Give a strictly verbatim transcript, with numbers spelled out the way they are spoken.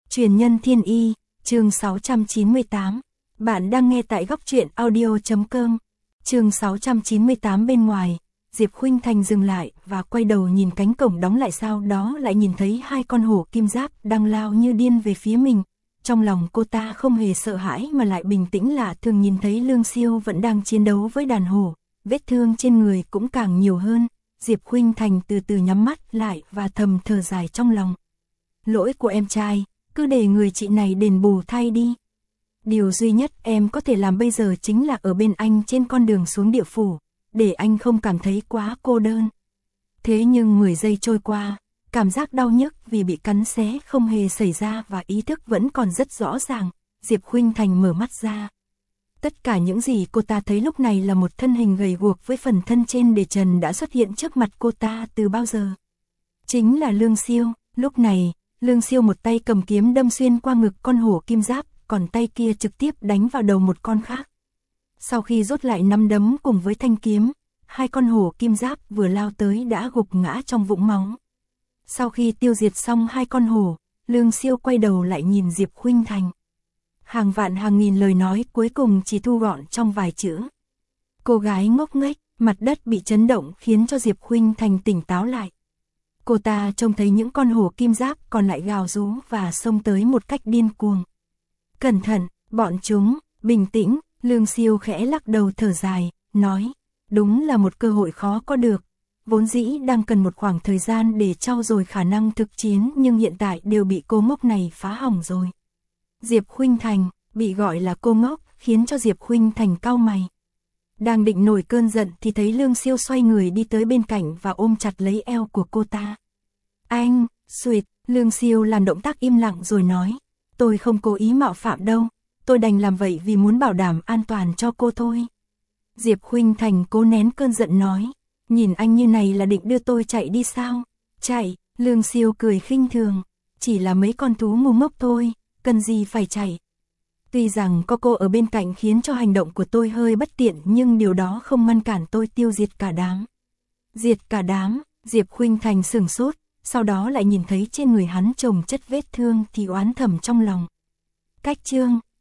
Truyền nhân thiên y, chương sáu trăm chín mươi tám. Bạn đang nghe tại góc truyện audio chấm com. Chương sáu trăm chín mươi tám. Bên ngoài, Diệp Khuynh Thành dừng lại và quay đầu nhìn cánh cổng đóng lại, sau đó lại nhìn thấy hai con hổ kim giáp đang lao như điên về phía mình. Trong lòng cô ta không hề sợ hãi mà lại bình tĩnh lạ thường, nhìn thấy Lương Siêu vẫn đang chiến đấu với đàn hổ, vết thương trên người cũng càng nhiều hơn. Diệp Khuynh Thành từ từ nhắm mắt lại và thầm thở dài trong lòng. Lỗi của em trai, cứ để người chị này đền bù thay đi. Điều duy nhất em có thể làm bây giờ chính là ở bên anh trên con đường xuống địa phủ, để anh không cảm thấy quá cô đơn. Thế nhưng mười giây trôi qua, cảm giác đau nhức vì bị cắn xé không hề xảy ra và ý thức vẫn còn rất rõ ràng. Diệp Khuynh Thành mở mắt ra. Tất cả những gì cô ta thấy lúc này là một thân hình gầy guộc với phần thân trên để trần đã xuất hiện trước mặt cô ta từ bao giờ. Chính là Lương Siêu. Lúc này, Lương Siêu một tay cầm kiếm đâm xuyên qua ngực con hổ kim giáp, còn tay kia trực tiếp đánh vào đầu một con khác. Sau khi rút lại nắm đấm cùng với thanh kiếm, hai con hổ kim giáp vừa lao tới đã gục ngã trong vũng máu. Sau khi tiêu diệt xong hai con hổ, Lương Siêu quay đầu lại nhìn Diệp Khuynh Thành. Hàng vạn hàng nghìn lời nói cuối cùng chỉ thu gọn trong vài chữ. Cô gái ngốc nghếch, mặt đất bị chấn động khiến cho Diệp Khuynh Thành tỉnh táo lại. Cô ta trông thấy những con hổ kim giáp còn lại gào rú và xông tới một cách điên cuồng. Cẩn thận, bọn chúng, bình tĩnh. Lương Siêu khẽ lắc đầu thở dài, nói, đúng là một cơ hội khó có được. Vốn dĩ đang cần một khoảng thời gian để trau dồi khả năng thực chiến, nhưng hiện tại đều bị cô ngốc này phá hỏng rồi. Diệp Khuynh Thành, bị gọi là cô ngốc, khiến cho Diệp Khuynh Thành cau mày. Đang định nổi cơn giận thì thấy Lương Siêu xoay người đi tới bên cạnh và ôm chặt lấy eo của cô ta. Anh, suýt, Lương Siêu làm động tác im lặng rồi nói, tôi không cố ý mạo phạm đâu, tôi đành làm vậy vì muốn bảo đảm an toàn cho cô thôi. Diệp Khuynh Thành cố nén cơn giận nói, nhìn anh như này là định đưa tôi chạy đi sao? Chạy, Lương Siêu cười khinh thường, chỉ là mấy con thú ngu ngốc thôi, cần gì phải chạy. Tuy rằng có cô ở bên cạnh khiến cho hành động của tôi hơi bất tiện, nhưng điều đó không ngăn cản tôi tiêu diệt cả đám. Diệt cả đám, Diệp Khuynh Thành sửng sốt, sau đó lại nhìn thấy trên người hắn chồng chất vết thương thì oán thầm trong lòng. Cách chương,